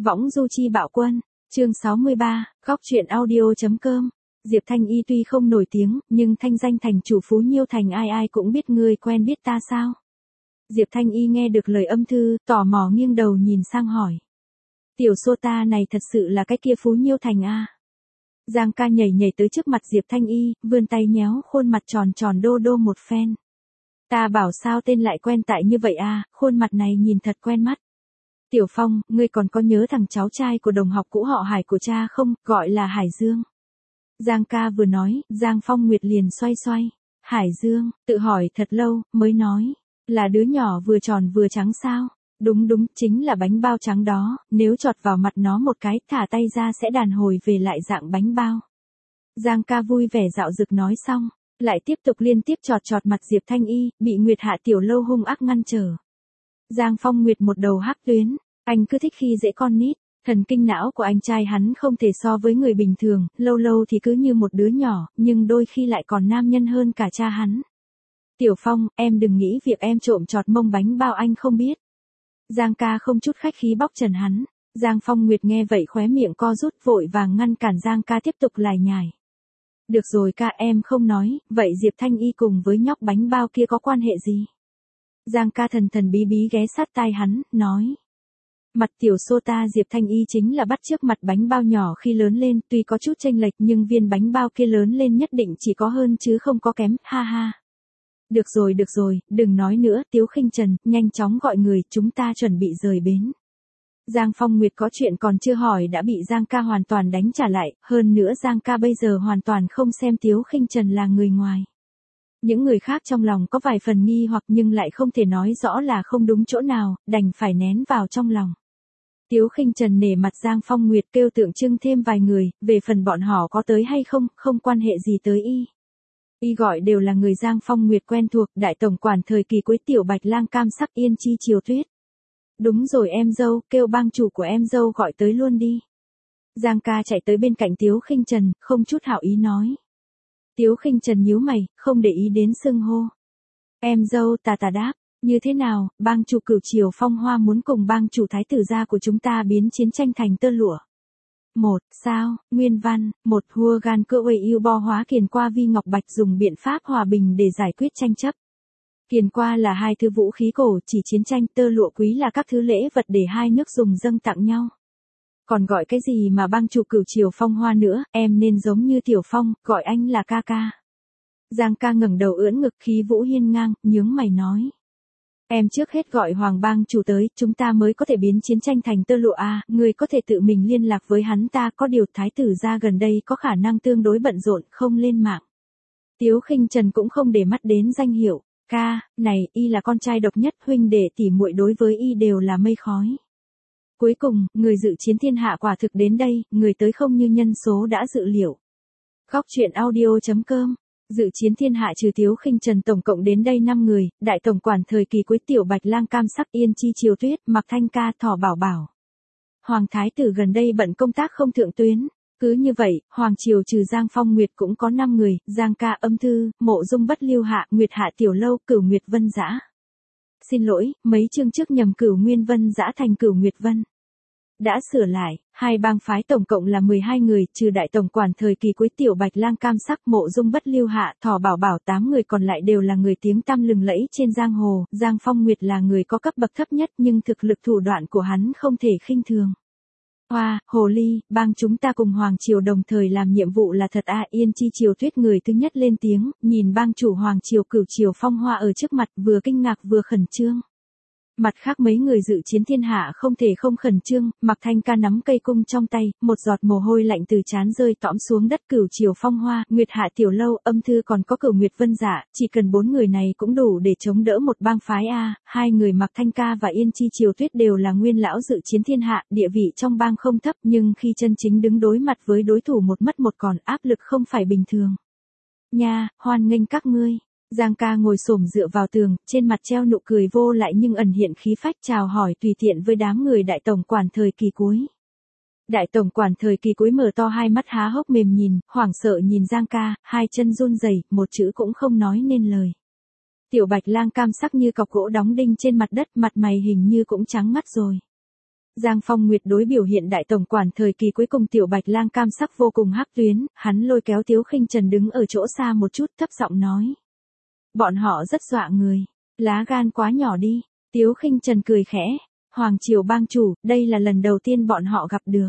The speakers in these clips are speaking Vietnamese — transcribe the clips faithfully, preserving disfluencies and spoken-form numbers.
Võng du chi bạo quân, chương sáu mươi ba, góc truyện audio.com. Diệp Thanh Y tuy không nổi tiếng, nhưng thanh danh thành chủ Phú Nhiêu Thành ai ai cũng biết ngươi quen biết ta sao? Diệp Thanh Y nghe được lời âm thư, tò mò nghiêng đầu nhìn sang hỏi. Tiểu Sô ta này thật sự là cái kia Phú Nhiêu Thành a? Giang ca nhảy nhảy tới trước mặt Diệp Thanh Y, vươn tay nhéo khuôn mặt tròn tròn đô đô một phen. Ta bảo sao tên lại quen tại như vậy a, khuôn mặt này nhìn thật quen mắt. Tiểu Phong, ngươi còn có nhớ thằng cháu trai của đồng học cũ họ Hải của cha không, gọi là Hải Dương. Giang ca vừa nói, Giang Phong Nguyệt liền xoay xoay. Hải Dương, tự hỏi thật lâu, mới nói. Là đứa nhỏ vừa tròn vừa trắng sao? Đúng đúng, chính là bánh bao trắng đó, nếu chọt vào mặt nó một cái, thả tay ra sẽ đàn hồi về lại dạng bánh bao. Giang ca vui vẻ dạo dực nói xong, lại tiếp tục liên tiếp chọt chọt mặt Diệp Thanh Y, bị Nguyệt Hạ Tiểu Lâu hung ác ngăn trở. Giang Phong Nguyệt một đầu hắc tuyến, anh cứ thích khi dễ con nít, thần kinh não của anh trai hắn không thể so với người bình thường, lâu lâu thì cứ như một đứa nhỏ, nhưng đôi khi lại còn nam nhân hơn cả cha hắn. Tiểu Phong, em đừng nghĩ việc em trộm chọt mông bánh bao anh không biết. Giang ca không chút khách khí bóc trần hắn. Giang Phong Nguyệt nghe vậy khóe miệng co rút vội vàng ngăn cản Giang ca tiếp tục lải nhải. Được rồi ca, em không nói, vậy Diệp Thanh Y cùng với nhóc bánh bao kia có quan hệ gì? Giang ca thần thần bí bí ghé sát tai hắn, nói. Mặt Tiểu Sô ta Diệp Thanh Y chính là bắt chước mặt bánh bao nhỏ khi lớn lên, tuy có chút chênh lệch nhưng viên bánh bao kia lớn lên nhất định chỉ có hơn chứ không có kém, ha ha. Được rồi được rồi, đừng nói nữa, Tiếu Khinh Trần, nhanh chóng gọi người, chúng ta chuẩn bị rời bến. Giang Phong Nguyệt có chuyện còn chưa hỏi đã bị Giang ca hoàn toàn đánh trả lại, hơn nữa Giang ca bây giờ hoàn toàn không xem Tiếu Khinh Trần là người ngoài. Những người khác trong lòng có vài phần nghi hoặc nhưng lại không thể nói rõ là không đúng chỗ nào, đành phải nén vào trong lòng. Tiếu Khinh Trần nể mặt Giang Phong Nguyệt kêu tượng trưng thêm vài người, về phần bọn họ có tới hay không, không quan hệ gì tới y. Y gọi đều là người Giang Phong Nguyệt quen thuộc, đại tổng quản thời kỳ cuối Tiểu Bạch Lang cam sắc Yên Chi Chiều Tuyết. Đúng rồi em dâu, kêu bang chủ của em dâu gọi tới luôn đi. Giang ca chạy tới bên cạnh Tiếu Khinh Trần, không chút hảo ý nói. Tiếu Khinh Trần nhíu mày, không để ý đến xưng hô. Em dâu tà tà đáp, như thế nào, bang chủ Cửu Triều Phong Hoa muốn cùng bang chủ thái tử gia của chúng ta biến chiến tranh thành tơ lụa. Một, sao, nguyên văn, một hua gan cơ uầy yêu bo hóa Kiền Qua Vi Ngọc Bạch dùng biện pháp hòa bình để giải quyết tranh chấp. Kiền Qua là hai thứ vũ khí cổ, chỉ chiến tranh, tơ lụa quý là các thứ lễ vật để hai nước dùng dâng tặng nhau. Còn gọi cái gì mà bang chủ Cửu Triều Phong Hoa nữa, em nên giống như Tiểu Phong, gọi anh là ca ca. Giang ca ngẩng đầu ưỡn ngực khí vũ hiên ngang, nhướng mày nói. Em trước hết gọi Hoàng bang chủ tới, chúng ta mới có thể biến chiến tranh thành tơ lụa à, người có thể tự mình liên lạc với hắn ta, có điều thái tử gia gần đây có khả năng tương đối bận rộn, không lên mạng. Tiếu Khinh Trần cũng không để mắt đến danh hiệu, ca, này, y là con trai độc nhất, huynh đệ tỷ muội đối với y đều là mây khói. Cuối cùng, người dự chiến thiên hạ quả thực đến đây, người tới không như nhân số đã dự liệu. Góc truyện audio.com. Dự chiến thiên hạ trừ Tiếu Khinh Trần tổng cộng đến đây năm người, đại tổng quản thời kỳ cuối Tiểu Bạch Lang cam sắc Yên Chi Chiều Tuyết, Mạc Thanh Ca, Thỏ Bảo Bảo. Hoàng thái tử gần đây bận công tác không thượng tuyến, cứ như vậy, Hoàng triều trừ Giang Phong Nguyệt cũng có năm người, Giang ca âm thư, Mộ Dung Bất Lưu Hạ, Nguyệt Hạ Tiểu Lâu, Cửu Nguyệt Vân Dã. Xin lỗi, mấy chương trước nhầm Cửu Nguyên Vân Dã thành Cửu Nguyệt Vân. Đã sửa lại, hai bang phái tổng cộng là mười hai người, trừ đại tổng quản thời kỳ cuối Tiểu Bạch Lang cam sắc Mộ Dung Bất Lưu Hạ, Thỏ Bảo Bảo, tám người còn lại đều là người tiếng tăm lừng lẫy trên giang hồ, Giang Phong Nguyệt là người có cấp bậc thấp nhất nhưng thực lực thủ đoạn của hắn không thể khinh thường. Hoa, hồ ly, bang chúng ta cùng Hoàng triều đồng thời làm nhiệm vụ là thật à, Yên Chi Chiều Tuyết người thứ nhất lên tiếng, nhìn bang chủ Hoàng triều Cửu Triều Phong Hoa ở trước mặt vừa kinh ngạc vừa khẩn trương. Mặt khác mấy người dự chiến thiên hạ không thể không khẩn trương, Mạc Thanh Ca nắm cây cung trong tay, một giọt mồ hôi lạnh từ trán rơi tõm xuống đất. Cửu Triều Phong Hoa, Nguyệt Hạ Tiểu Lâu, âm thư còn có Cửu Nguyệt Vân Dạ, chỉ cần bốn người này cũng đủ để chống đỡ một bang phái a. Hai người Mạc Thanh Ca và Yên Chi Chiều Tuyết đều là nguyên lão dự chiến thiên hạ, địa vị trong bang không thấp, nhưng khi chân chính đứng đối mặt với đối thủ một mất một còn, áp lực không phải bình thường. Nha, hoan nghênh các ngươi. Giang ca ngồi xổm dựa vào tường, trên mặt treo nụ cười vô lại nhưng ẩn hiện khí phách chào hỏi tùy tiện với đám người đại tổng quản thời kỳ cuối. Đại tổng quản thời kỳ cuối mở to hai mắt há hốc mềm nhìn, hoảng sợ nhìn Giang ca, hai chân run rẩy, một chữ cũng không nói nên lời. Tiểu Bạch Lang cam sắc như cọc gỗ đóng đinh trên mặt đất, mặt mày hình như cũng trắng ngắt rồi. Giang Phong Nguyệt đối biểu hiện đại tổng quản thời kỳ cuối cùng Tiểu Bạch Lang cam sắc vô cùng hắc tuyến, hắn lôi kéo Tiếu Khinh Trần đứng ở chỗ xa một chút thấp giọng nói. Bọn họ rất dọa người, lá gan quá nhỏ đi, Tiếu Khinh Trần cười khẽ, Hoàng Triều bang chủ, đây là lần đầu tiên bọn họ gặp được.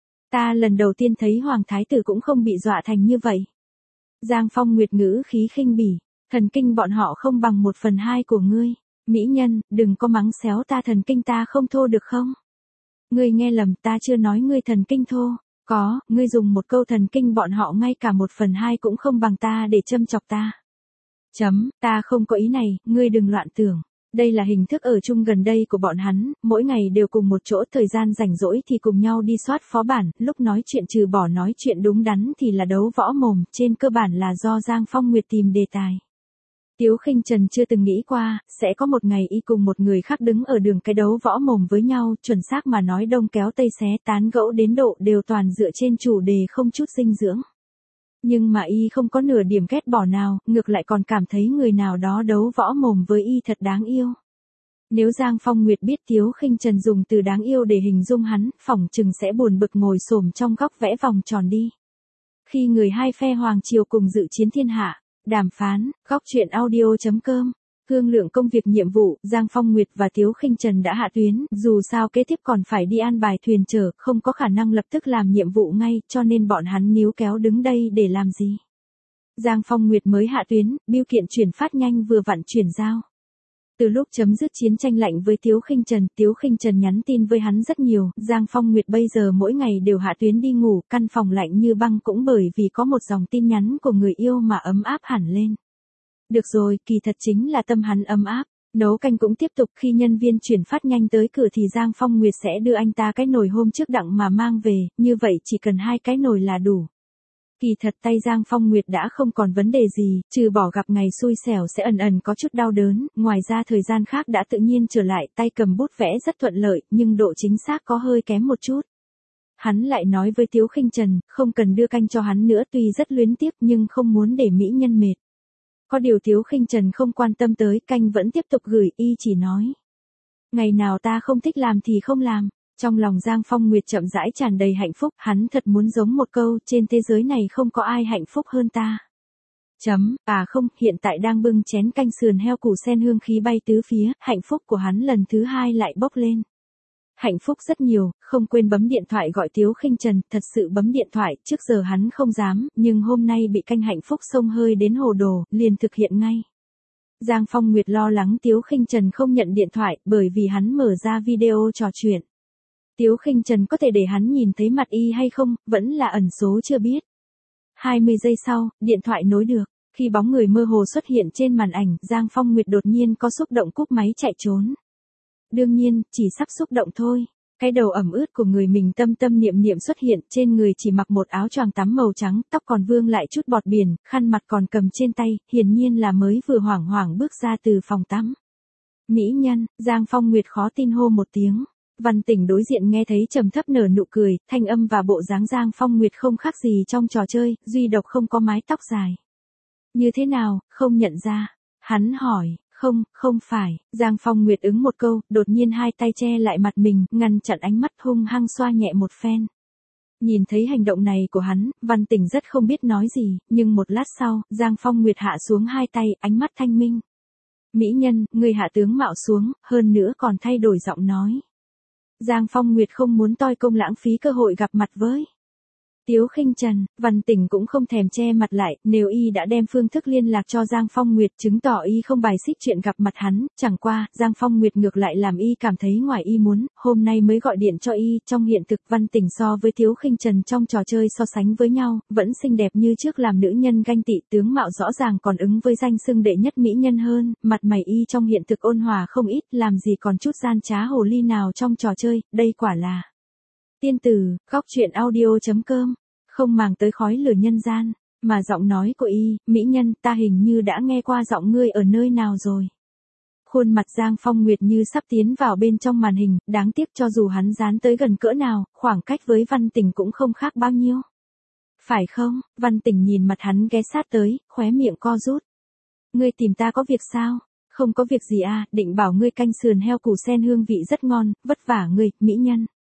Ta lần đầu tiên thấy Hoàng Thái Tử cũng không bị dọa thành như vậy. Giang Phong Nguyệt ngữ khí khinh bỉ, thần kinh bọn họ không bằng một phần hai của ngươi, mỹ nhân, đừng có mắng xéo ta thần kinh ta không thô được không? Ngươi nghe lầm ta chưa nói ngươi thần kinh thô, có, ngươi dùng một câu thần kinh bọn họ ngay cả một phần hai cũng không bằng ta để châm chọc ta. Chấm, ta không có ý này, ngươi đừng loạn tưởng. Đây là hình thức ở chung gần đây của bọn hắn, mỗi ngày đều cùng một chỗ, thời gian rảnh rỗi thì cùng nhau đi soát phó bản, lúc nói chuyện trừ bỏ nói chuyện đúng đắn thì là đấu võ mồm, trên cơ bản là do Giang Phong Nguyệt tìm đề tài. Tiếu Khinh Trần chưa từng nghĩ qua, sẽ có một ngày y cùng một người khác đứng ở đường cái đấu võ mồm với nhau, chuẩn xác mà nói đông kéo tây xé tán gẫu đến độ đều toàn dựa trên chủ đề không chút dinh dưỡng. Nhưng mà y không có nửa điểm ghét bỏ nào, ngược lại còn cảm thấy người nào đó đấu võ mồm với y thật đáng yêu. Nếu Giang Phong Nguyệt biết Tiếu Khinh Trần dùng từ đáng yêu để hình dung hắn, phỏng chừng sẽ buồn bực ngồi xổm trong góc vẽ vòng tròn đi. Khi người hai phe Hoàng Triều cùng dự chiến thiên hạ, đàm phán, góc truyện audio chấm com. Thương lượng công việc nhiệm vụ, Giang Phong Nguyệt và Tiếu Khinh Trần đã hạ tuyến, dù sao kế tiếp còn phải đi an bài thuyền chở, không có khả năng lập tức làm nhiệm vụ ngay, cho nên bọn hắn níu kéo đứng đây để làm gì. Giang Phong Nguyệt mới hạ tuyến, bưu kiện chuyển phát nhanh vừa vặn chuyển giao. Từ lúc chấm dứt chiến tranh lạnh với Tiếu Khinh Trần, Tiếu Khinh Trần nhắn tin với hắn rất nhiều, Giang Phong Nguyệt bây giờ mỗi ngày đều hạ tuyến đi ngủ, căn phòng lạnh như băng cũng bởi vì có một dòng tin nhắn của người yêu mà ấm áp hẳn lên. Được rồi, kỳ thật chính là tâm hắn ấm áp. Nấu canh cũng tiếp tục, khi nhân viên chuyển phát nhanh tới cửa thì Giang Phong Nguyệt sẽ đưa anh ta cái nồi hôm trước đặng mà mang về, như vậy chỉ cần hai cái nồi là đủ. Kỳ thật tay Giang Phong Nguyệt đã không còn vấn đề gì, trừ bỏ gặp ngày xui xẻo sẽ ẩn ẩn có chút đau đớn, ngoài ra thời gian khác đã tự nhiên trở lại, tay cầm bút vẽ rất thuận lợi, nhưng độ chính xác có hơi kém một chút. Hắn lại nói với Tiếu Khinh Trần, không cần đưa canh cho hắn nữa, tuy rất luyến tiếc nhưng không muốn để mỹ nhân mệt. Có điều Tiếu Khinh Trần không quan tâm tới, canh vẫn tiếp tục gửi, y chỉ nói. Ngày nào ta không thích làm thì không làm. Trong lòng Giang Phong Nguyệt chậm rãi tràn đầy hạnh phúc, hắn thật muốn giống một câu, trên thế giới này không có ai hạnh phúc hơn ta. Chấm, à không, hiện tại đang bưng chén canh sườn heo củ sen hương khí bay tứ phía, hạnh phúc của hắn lần thứ hai lại bốc lên. Hạnh phúc rất nhiều, không quên bấm điện thoại gọi Tiếu Khinh Trần, thật sự bấm điện thoại, trước giờ hắn không dám, nhưng hôm nay bị canh hạnh phúc xông hơi đến hồ đồ, liền thực hiện ngay. Giang Phong Nguyệt lo lắng Tiếu Khinh Trần không nhận điện thoại, bởi vì hắn mở ra video trò chuyện. Tiếu Khinh Trần có thể để hắn nhìn thấy mặt y hay không, vẫn là ẩn số chưa biết. hai mươi giây sau, điện thoại nối được, khi bóng người mơ hồ xuất hiện trên màn ảnh, Giang Phong Nguyệt đột nhiên có xúc động cúp máy chạy trốn. Đương nhiên, chỉ sắp xúc động thôi. Cái đầu ẩm ướt của người mình tâm tâm niệm niệm xuất hiện, trên người chỉ mặc một áo choàng tắm màu trắng, tóc còn vương lại chút bọt biển, khăn mặt còn cầm trên tay, hiển nhiên là mới vừa hoảng hoảng bước ra từ phòng tắm. Mỹ nhân, Giang Phong Nguyệt khó tin hô một tiếng. Văn Tỉnh đối diện nghe thấy trầm thấp nở nụ cười, thanh âm và bộ dáng Giang Phong Nguyệt không khác gì trong trò chơi, duy độc không có mái tóc dài. Như thế nào, không nhận ra? Hắn hỏi. Không, không phải, Giang Phong Nguyệt ứng một câu, đột nhiên hai tay che lại mặt mình, ngăn chặn ánh mắt hung hăng xoa nhẹ một phen. Nhìn thấy hành động này của hắn, Văn Tỉnh rất không biết nói gì, nhưng một lát sau, Giang Phong Nguyệt hạ xuống hai tay, ánh mắt thanh minh. Mỹ nhân, người hạ tướng mạo xuống, hơn nữa còn thay đổi giọng nói. Giang Phong Nguyệt không muốn toi công lãng phí cơ hội gặp mặt với Tiếu Khinh Trần, Văn Tỉnh cũng không thèm che mặt lại, nếu y đã đem phương thức liên lạc cho Giang Phong Nguyệt, chứng tỏ y không bài xích chuyện gặp mặt hắn, chẳng qua, Giang Phong Nguyệt ngược lại làm y cảm thấy ngoài y muốn, hôm nay mới gọi điện cho y, trong hiện thực Văn Tỉnh so với Tiếu Khinh Trần trong trò chơi so sánh với nhau, vẫn xinh đẹp như trước, làm nữ nhân ganh tị, tướng mạo rõ ràng còn ứng với danh xưng đệ nhất mỹ nhân hơn, mặt mày y trong hiện thực ôn hòa không ít, làm gì còn chút gian trá hồ ly nào trong trò chơi, đây quả là tiên tử, góc truyện audio chấm com. Không màng tới khói lửa nhân gian, mà giọng nói của y, mỹ nhân, ta hình như đã nghe qua giọng ngươi ở nơi nào rồi. Khuôn mặt Giang Phong Nguyệt như sắp tiến vào bên trong màn hình, đáng tiếc cho dù hắn dán tới gần cỡ nào, khoảng cách với Văn Tỉnh cũng không khác bao nhiêu. Phải không? Văn Tỉnh nhìn mặt hắn ghé sát tới, khóe miệng co rút. Ngươi tìm ta có việc sao? Không có việc gì à, định bảo ngươi canh sườn heo củ sen hương vị rất ngon, vất vả ngươi, mỹ nhân.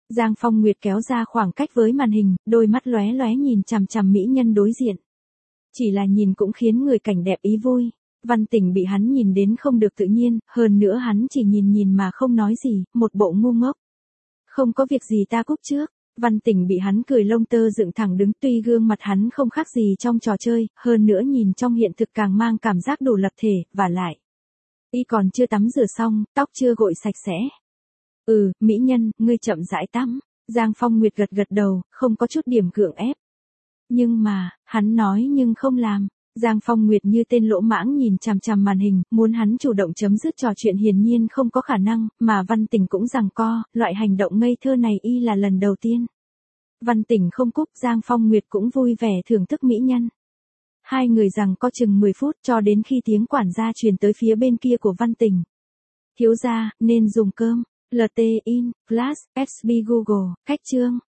Giang Phong Nguyệt kéo ra khoảng cách với màn hình, đôi mắt lóe lóe nhìn chằm chằm mỹ nhân đối diện. Chỉ là nhìn cũng khiến người cảnh đẹp ý vui. Văn Tỉnh bị hắn nhìn đến không được tự nhiên, hơn nữa hắn chỉ nhìn nhìn mà không nói gì, một bộ ngu ngốc. Không có việc gì ta cúp trước. Văn Tỉnh bị hắn cười lông tơ dựng thẳng đứng, tuy gương mặt hắn không khác gì trong trò chơi, hơn nữa nhìn trong hiện thực càng mang cảm giác đủ lập thể, và lại. Y còn chưa tắm rửa xong, tóc chưa gội sạch sẽ. Ừ, mỹ nhân, ngươi chậm rãi tắm. Giang Phong Nguyệt gật gật đầu, không có chút điểm gượng ép. Nhưng mà, hắn nói nhưng không làm. Giang Phong Nguyệt như tên lỗ mãng nhìn chằm chằm màn hình, muốn hắn chủ động chấm dứt trò chuyện hiển nhiên không có khả năng, mà Văn Tỉnh cũng giằng co, loại hành động ngây thơ này y là lần đầu tiên. Văn Tỉnh không cúp, Giang Phong Nguyệt cũng vui vẻ thưởng thức mỹ nhân. Hai người giằng co chừng mười phút cho đến khi tiếng quản gia truyền tới phía bên kia của Văn Tỉnh. Thiếu gia, nên dùng cơm, lờ tê, in, Flash, ép bê Google, cách chương.